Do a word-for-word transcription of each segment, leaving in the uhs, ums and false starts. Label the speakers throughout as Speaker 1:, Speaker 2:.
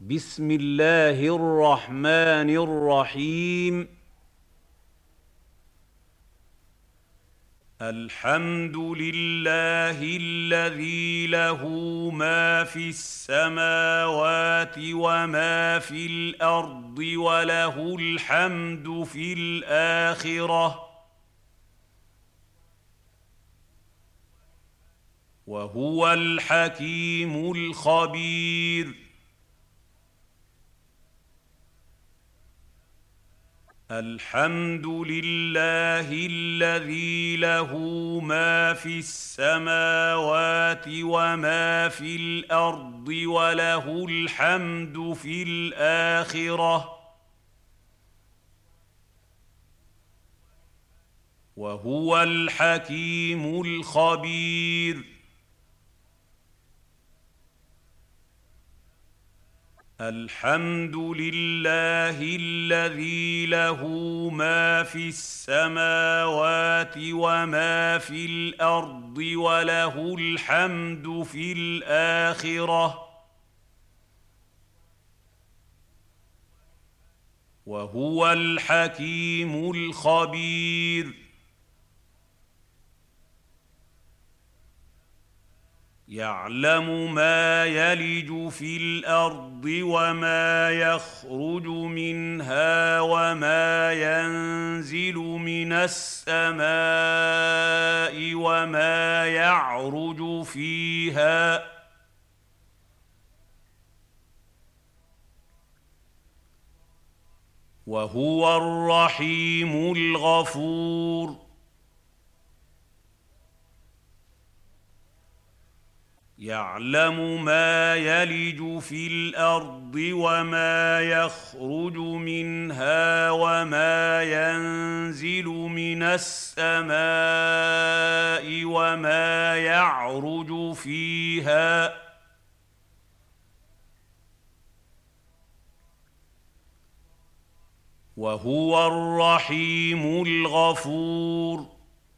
Speaker 1: بسم الله الرحمن الرحيم. الحمد لله الذي له ما في السماوات وما في الأرض وله الحمد في الآخرة وهو الحكيم الخبير. الحمد لله الذي له ما في السماوات وما في الأرض وله الحمد في الآخرة وهو الحكيم الخبير. الحمد لله الذي له ما في السماوات وما في الأرض وله الحمد في الآخرة وهو الحكيم الخبير. يعلم ما يلج في الأرض وما يخرج منها وما ينزل من السماء وما يعرج فيها وهو الرحيم الغفور. يعلم ما يلج في الأرض وما يخرج منها وما ينزل من السماء وما يعرج فيها وهو الرحيم الغفور.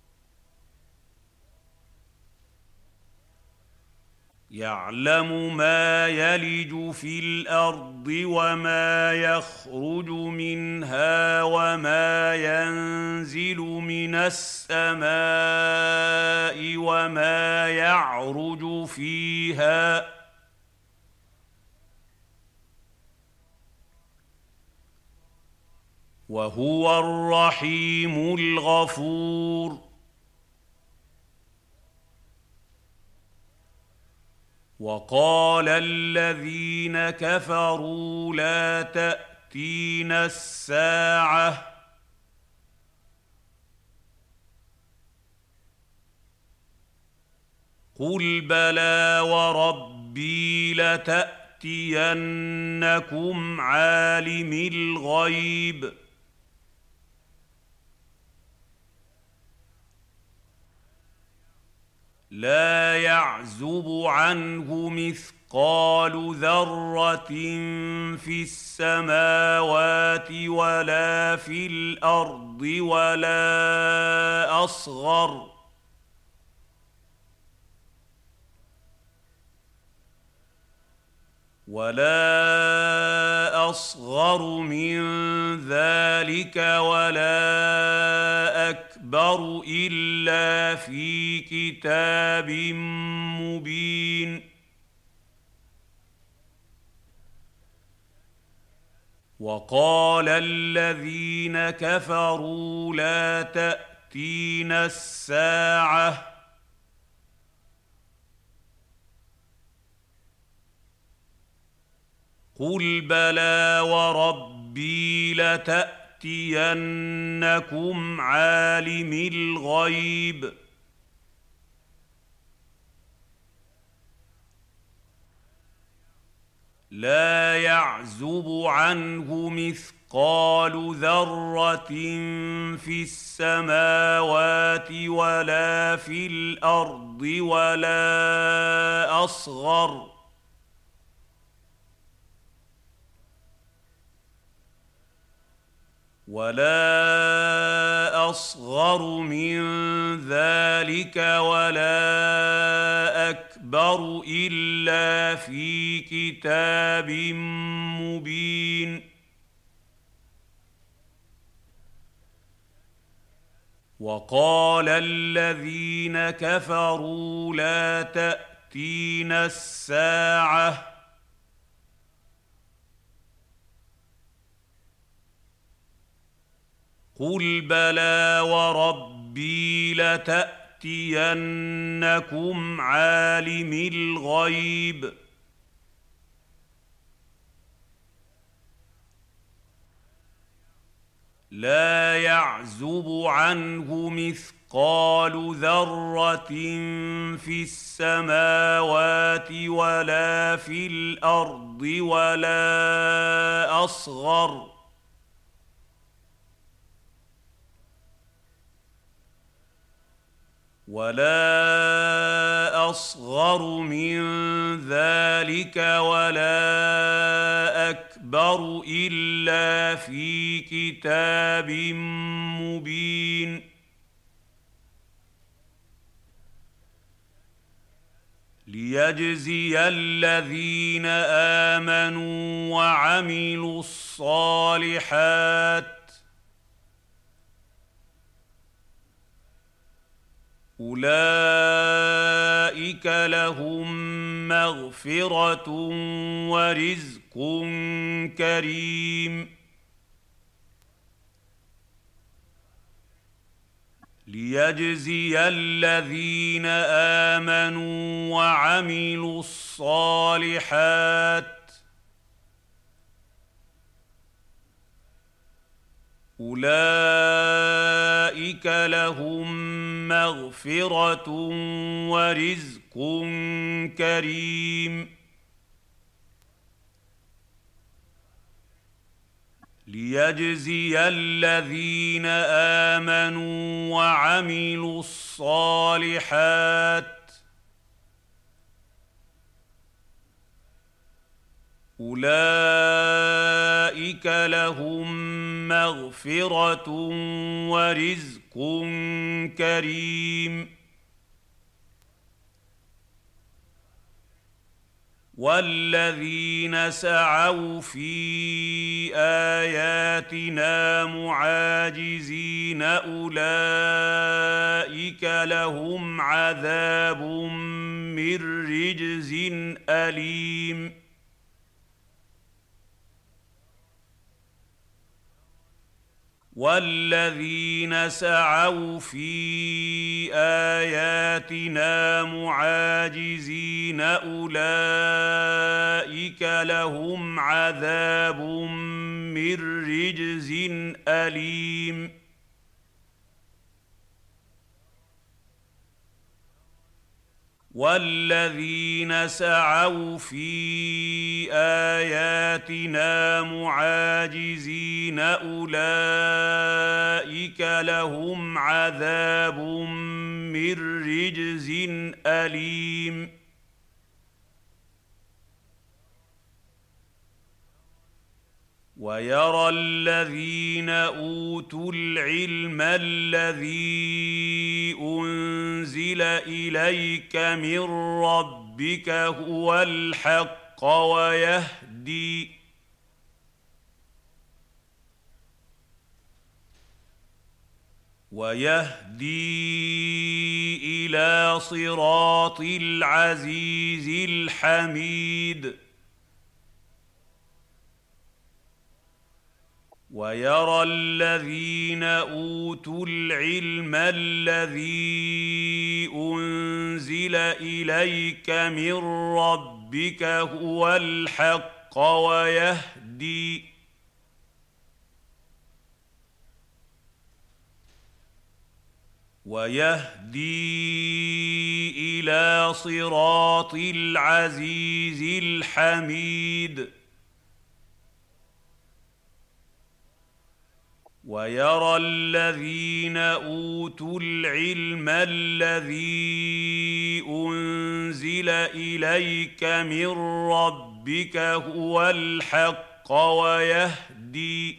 Speaker 1: يعلم ما يلج في الأرض وما يخرج منها وما ينزل من السماء وما يعرج فيها وهو الرحيم الغفور. وقال الذين كفروا لا تأتينا الساعة قل بلى وربي لتأتينكم عالم الغيب لا يعزب عنه مثقال ذرة في السماوات ولا في الأرض ولا أصغر ولا أصغر من ذلك ولا أكبر إلا في كتاب مبين. وقال الذين كفروا لا تأتينا الساعة قل بلى وربي لتأتينكم عالم الغيب لا يعزب عنه مثقال ذرة في السماوات ولا في الأرض ولا أصغر ولا أصغر من ذلك ولا أكبر إلا في كتاب وقال الذين كفروا لا تأتينا الساعة قل بلى وربي لتأتينكم عالم الغيب لا يعزب عنه مثقال ذرة في السماوات ولا في الأرض ولا أصغر ولا أصغر من ذلك ولا أكبر إلا في كتاب مبين ليجزي الذين آمنوا وعملوا الصالحات أولئك لهم مغفرة ورزق كريم ليجزي الذين آمنوا وعملوا الصالحات أولئك لهم مغفرة ورزق كريم ليجزي الذين آمنوا وعملوا الصالحات أولئك لهم مغفرة ورزق كريم والذين سعوا في آياتنا معاجزين أولئك لهم عذاب من رجز أليم والذين سعوا في آياتنا معاجزين أولئك لهم عذاب من رجز أليم والذين سعوا في آياتنا معاجزين أولئك لهم عذاب من رجز أليم ويرى الذين أوتوا العلم الذي أنزل إليك من ربك هو الحق ويهدي ويهدي إلى صراط العزيز الحميد ويرى الذين أوتوا العلم الذي أنزل إليك من ربك هو الحق ويهدي ويهدي إلى صراط العزيز الحميد ويرى الذين أوتوا العلم الذي أنزل إليك من ربك هو الحق ويهدي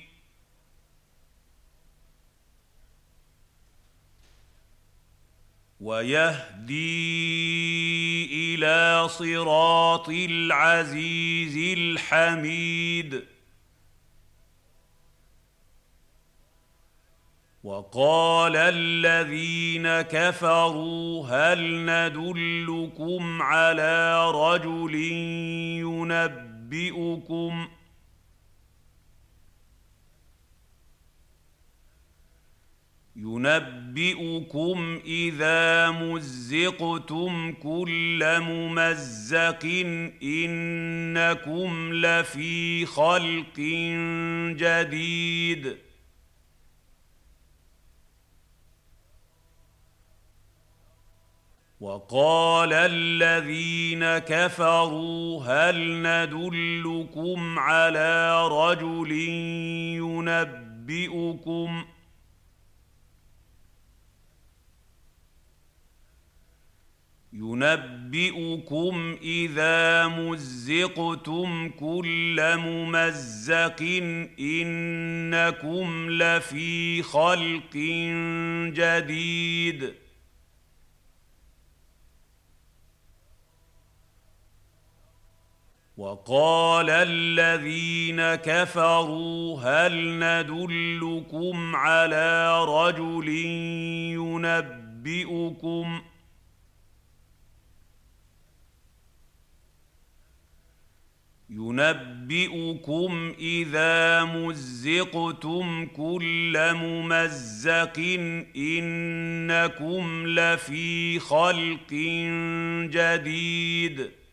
Speaker 1: ويهدي إلى صراط العزيز الحميد وقال الذين كفروا هل ندلكم على رجل ينبئكم ينبئكم إذا مزقتم كل ممزق إنكم لفي خلق جديد. وقال الذين كفروا هل ندلكم على رجل ينبئكم ينبئكم إذا مزقتم كل ممزق إنكم لفي خلق جديد. وقال الذين كفروا هل ندلكم على رجل ينبئكم ينبئكم إذا مزقتم كل ممزق إنكم لفي خلق جديد.